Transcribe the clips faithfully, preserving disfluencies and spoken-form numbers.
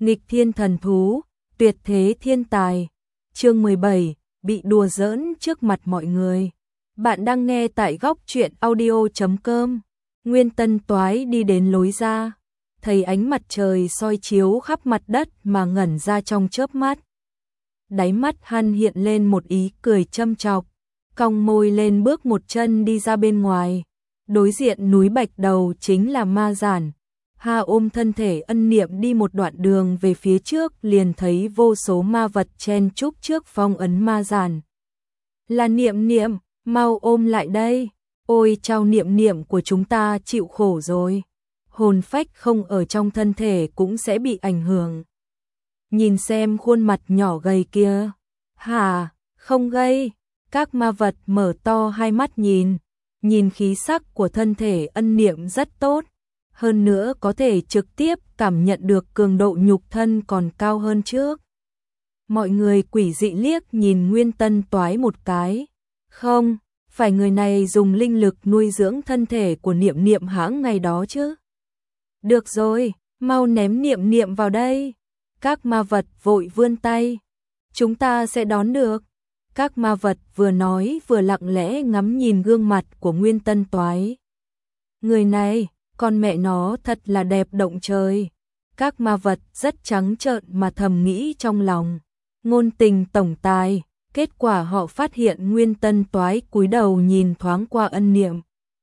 Nghịch thiên thần thú, tuyệt thế thiên tài. Chương mười bảy, bị đùa giỡn trước mặt mọi người. Bạn đang nghe tại góc truyện audio chấm com. Nguyên Tân Toái đi đến lối ra, thấy ánh mặt trời soi chiếu khắp mặt đất mà ngẩn ra trong chớp mắt. Đáy mắt hắn hiện lên một ý cười châm chọc, cong môi lên bước một chân đi ra bên ngoài. Đối diện núi Bạch Đầu chính là Ma Giản. Hà ôm thân thể Ân Niệm đi một đoạn đường về phía trước, liền thấy vô số ma vật chen chúc trước phong ấn Ma Giản. Là Niệm Niệm, mau ôm lại đây. Ôi chao, Niệm Niệm của chúng ta chịu khổ rồi. Hồn phách không ở trong thân thể cũng sẽ bị ảnh hưởng. Nhìn xem khuôn mặt nhỏ gầy kia. Hả, không gây. Các ma vật mở to hai mắt nhìn. Nhìn khí sắc của thân thể Ân Niệm rất tốt. Hơn nữa có thể trực tiếp cảm nhận được cường độ nhục thân còn cao hơn trước. Mọi người quỷ dị liếc nhìn Nguyên Tân Toái một cái. Không, phải người này dùng linh lực nuôi dưỡng thân thể của Niệm Niệm hãng ngày đó chứ. Được rồi, mau ném Niệm Niệm vào đây. Các ma vật vội vươn tay. Chúng ta sẽ đón được. Các ma vật vừa nói vừa lặng lẽ ngắm nhìn gương mặt của Nguyên Tân Toái. Người này, con mẹ nó thật là đẹp động trời. Các ma vật rất trắng trợn mà thầm nghĩ trong lòng. Ngôn tình tổng tài. Kết quả họ phát hiện Nguyên Tân Toái cúi đầu nhìn thoáng qua Ân Niệm.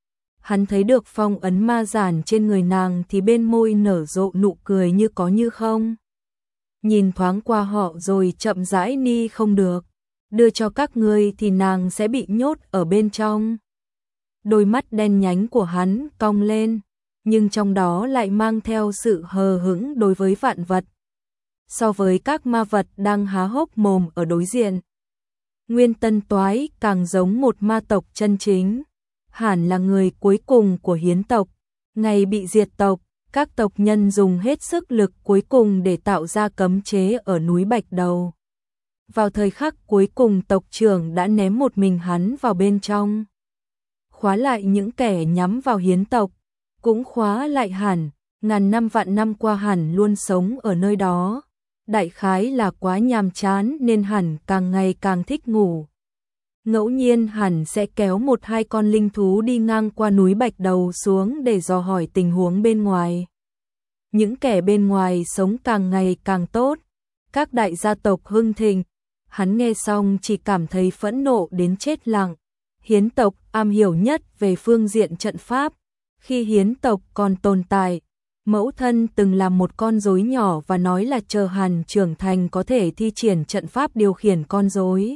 Hắn thấy được phong ấn ma giản trên người nàng thì bên môi nở rộ nụ cười như có như không. Nhìn thoáng qua họ rồi chậm rãi ni không được. Đưa cho các ngươi thì nàng sẽ bị nhốt ở bên trong. Đôi mắt đen nhánh của hắn cong lên, nhưng trong đó lại mang theo sự hờ hững đối với vạn vật. So với các ma vật đang há hốc mồm ở đối diện, Nguyên Tân Toái càng giống một ma tộc chân chính. Hẳn là người cuối cùng của hiến tộc. Ngày bị diệt tộc, các tộc nhân dùng hết sức lực cuối cùng để tạo ra cấm chế ở núi Bạch Đầu. Vào thời khắc cuối cùng tộc trưởng đã ném một mình hắn vào bên trong. Khóa lại những kẻ nhắm vào hiến tộc, cũng khóa lại hẳn, ngàn năm vạn năm qua hẳn luôn sống ở nơi đó. Đại khái là quá nhàm chán nên hẳn càng ngày càng thích ngủ. Ngẫu nhiên hẳn sẽ kéo một hai con linh thú đi ngang qua núi Bạch Đầu xuống để dò hỏi tình huống bên ngoài. Những kẻ bên ngoài sống càng ngày càng tốt, các đại gia tộc hưng thịnh. Hắn nghe xong chỉ cảm thấy phẫn nộ đến chết lặng. Hiến tộc am hiểu nhất về phương diện trận pháp. Khi hiến tộc còn tồn tại, mẫu thân từng làm một con rối nhỏ và nói là chờ hắn trưởng thành có thể thi triển trận pháp điều khiển con rối.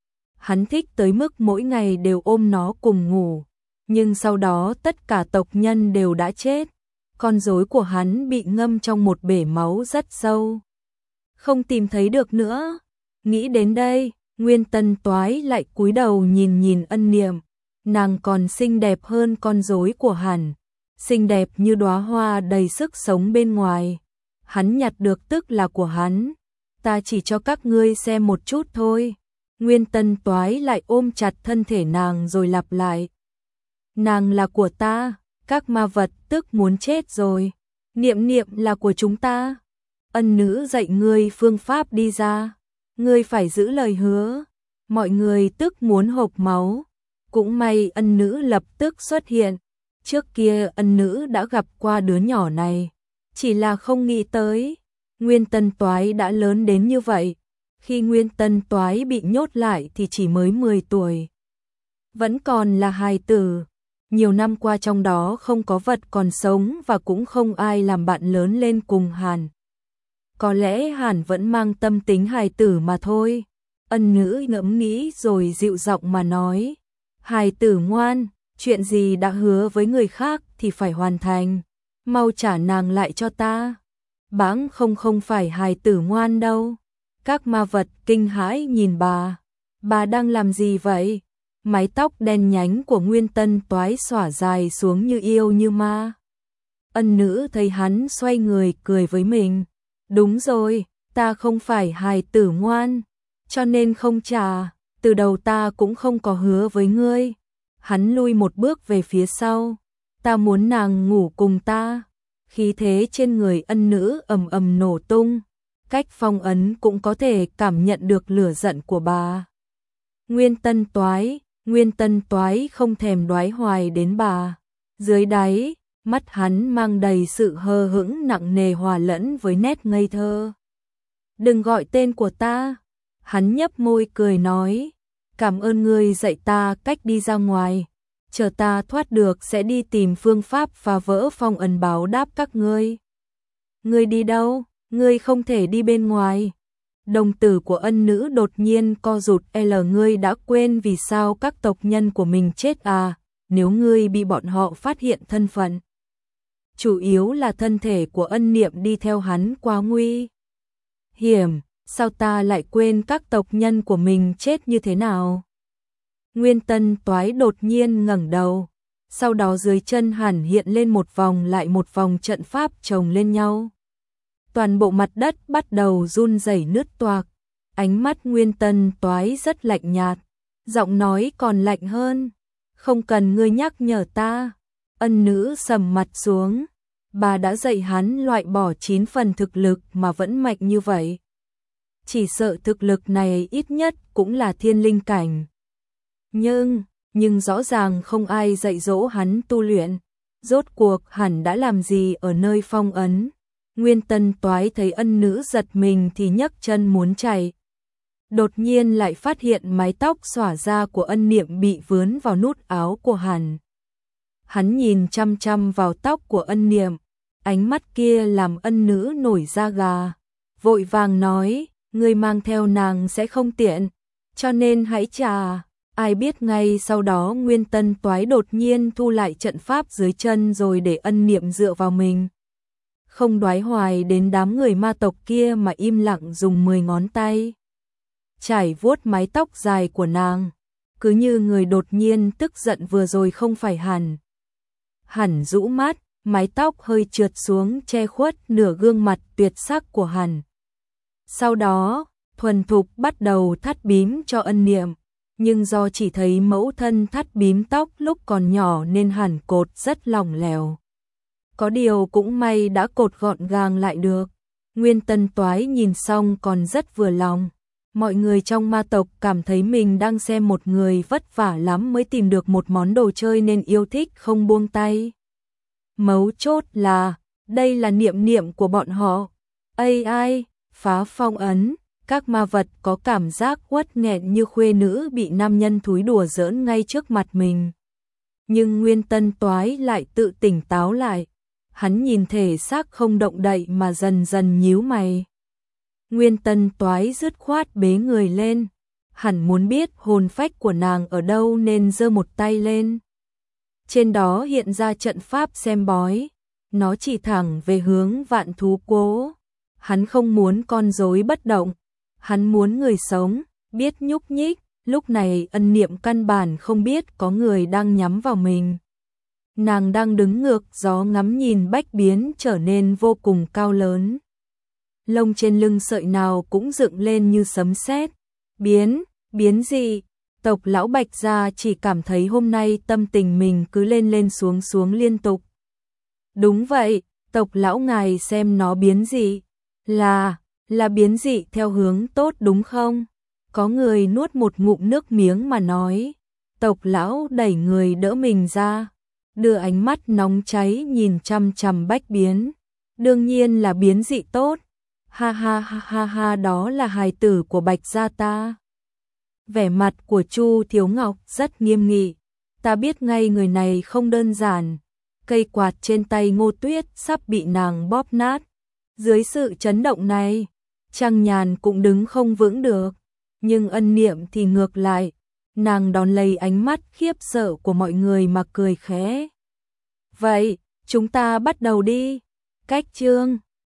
Hắn thích tới mức mỗi ngày đều ôm nó cùng ngủ. Nhưng sau đó tất cả tộc nhân đều đã chết. Con rối của hắn bị ngâm trong một bể máu rất sâu, không tìm thấy được nữa. Nghĩ đến đây, Nguyên Tân Toái lại cúi đầu nhìn nhìn Ân Niệm. Nàng còn xinh đẹp hơn con rối của hắn, xinh đẹp như đóa hoa đầy sức sống bên ngoài. Hắn nhặt được tức là của hắn. Ta chỉ cho các ngươi xem một chút thôi. Nguyên Tân Toái lại ôm chặt thân thể nàng rồi lặp lại. Nàng là của ta, các ma vật tức muốn chết rồi. Niệm Niệm là của chúng ta. Ân nữ dạy ngươi phương pháp đi ra. Ngươi phải giữ lời hứa. Mọi người tức muốn hộc máu. Cũng may Ân nữ lập tức xuất hiện. Trước kia Ân nữ đã gặp qua đứa nhỏ này, chỉ là không nghĩ tới Nguyên Tân Toái đã lớn đến như vậy. Khi Nguyên Tân Toái bị nhốt lại thì chỉ mới mười tuổi. Vẫn còn là hài tử. Nhiều năm qua trong đó không có vật còn sống và cũng không ai làm bạn lớn lên cùng Hàn. Có lẽ Hàn vẫn mang tâm tính hài tử mà thôi. Ân nữ ngẫm nghĩ rồi dịu giọng mà nói. Hài tử ngoan, chuyện gì đã hứa với người khác thì phải hoàn thành. Mau trả nàng lại cho ta. Bãng không không phải hài tử ngoan đâu. Các ma vật kinh hãi nhìn bà. Bà đang làm gì vậy? Mái tóc đen nhánh của Nguyên Tân Toái xõa dài xuống như yêu như ma. Ân nữ thấy hắn xoay người cười với mình. Đúng rồi, ta không phải hài tử ngoan, cho nên không trả. Từ đầu ta cũng không có hứa với ngươi. Hắn lui một bước về phía sau. Ta muốn nàng ngủ cùng ta. Khí thế trên người ân nữ ầm ầm nổ tung, cách phong ấn cũng có thể cảm nhận được lửa giận của bà. Nguyên Tân Toái, Nguyên Tân Toái không thèm đoái hoài đến bà. Dưới đáy, mắt hắn mang đầy sự hờ hững nặng nề hòa lẫn với nét ngây thơ. Đừng gọi tên của ta. Hắn nhấp môi cười nói, cảm ơn ngươi dạy ta cách đi ra ngoài. Chờ ta thoát được sẽ đi tìm phương pháp phá vỡ phong ấn báo đáp các ngươi. Ngươi đi đâu? Ngươi không thể đi bên ngoài. Đồng tử của ân nữ đột nhiên co rụt. L ngươi đã quên vì sao các tộc nhân của mình chết à? Nếu ngươi bị bọn họ phát hiện thân phận. Chủ yếu là thân thể của ân niệm đi theo hắn quá nguy hiểm. Sao ta lại quên các tộc nhân của mình chết như thế nào? Nguyên Tân Toái đột nhiên ngẩng đầu. Sau đó dưới chân hẳn hiện lên một vòng lại một vòng trận pháp chồng lên nhau. Toàn bộ mặt đất bắt đầu run rẩy nứt toạc. Ánh mắt Nguyên Tân Toái rất lạnh nhạt. Giọng nói còn lạnh hơn. Không cần ngươi nhắc nhở ta. Ân nữ sầm mặt xuống. Bà đã dạy hắn loại bỏ chín phần thực lực mà vẫn mạnh như vậy. Chỉ sợ thực lực này ít nhất cũng là thiên linh cảnh. Nhưng, nhưng rõ ràng không ai dạy dỗ hắn tu luyện. Rốt cuộc hẳn đã làm gì ở nơi phong ấn. Nguyên Tân Toái thấy ân nữ giật mình thì nhấc chân muốn chạy. Đột nhiên lại phát hiện mái tóc xõa ra của ân niệm bị vướng vào nút áo của hắn. Hắn nhìn chăm chăm vào tóc của ân niệm. Ánh mắt kia làm ân nữ nổi da gà. Vội vàng nói, ngươi mang theo nàng sẽ không tiện. Cho nên hãy trả. Ai biết ngay sau đó Nguyên Tân Toái đột nhiên thu lại trận pháp dưới chân rồi để ân niệm dựa vào mình. Không đoái hoài đến đám người ma tộc kia mà im lặng dùng mười ngón tay chải vuốt mái tóc dài của nàng. Cứ như người đột nhiên tức giận vừa rồi không phải hẳn. Hẳn rũ mắt, mái tóc hơi trượt xuống che khuất nửa gương mặt tuyệt sắc của hắn. Sau đó, thuần thục bắt đầu thắt bím cho ân niệm. Nhưng do chỉ thấy mẫu thân thắt bím tóc lúc còn nhỏ nên hẳn cột rất lỏng lẻo. Có điều cũng may đã cột gọn gàng lại được. Nguyên Tân Toái nhìn xong còn rất vừa lòng. Mọi người trong ma tộc cảm thấy mình đang xem một người vất vả lắm mới tìm được một món đồ chơi nên yêu thích không buông tay. Mấu chốt là, đây là niệm niệm của bọn họ. Ây ai, phá phong ấn, các ma vật có cảm giác uất nghẹn như khuê nữ bị nam nhân thúi đùa giỡn ngay trước mặt mình. Nhưng Nguyên Tân Toái lại tự tỉnh táo lại. Hắn nhìn thể xác không động đậy mà dần dần nhíu mày. Nguyên Tân Toái dứt khoát bế người lên. Hẳn muốn biết hồn phách của nàng ở đâu nên giơ một tay lên. Trên đó hiện ra trận pháp xem bói. Nó chỉ thẳng về hướng vạn thú cố. Hắn không muốn con rối bất động. Hắn muốn người sống, biết nhúc nhích. Lúc này ân niệm căn bản không biết có người đang nhắm vào mình. Nàng đang đứng ngược gió ngắm nhìn bách biến trở nên vô cùng cao lớn. Lông trên lưng sợi nào cũng dựng lên như sấm sét. Biến, biến gì? Tộc lão Bạch gia chỉ cảm thấy hôm nay tâm tình mình cứ lên lên xuống xuống liên tục. Đúng vậy, tộc lão ngài xem nó biến gì? Là, là biến dị theo hướng tốt đúng không? Có người nuốt một ngụm nước miếng mà nói. Tộc lão đẩy người đỡ mình ra. Đưa ánh mắt nóng cháy nhìn chăm chăm bách biến. Đương nhiên là biến dị tốt. Ha ha ha ha ha, đó là hài tử của Bạch gia ta. Vẻ mặt của Chu Thiếu Ngọc rất nghiêm nghị. Ta biết ngay người này không đơn giản. Cây quạt trên tay Ngô Tuyết sắp bị nàng bóp nát. Dưới sự chấn động này, Trang Nhàn cũng đứng không vững được. Nhưng ân niệm thì ngược lại. Nàng đón lấy ánh mắt khiếp sợ của mọi người mà cười khẽ. Vậy, chúng ta bắt đầu đi. Cách chương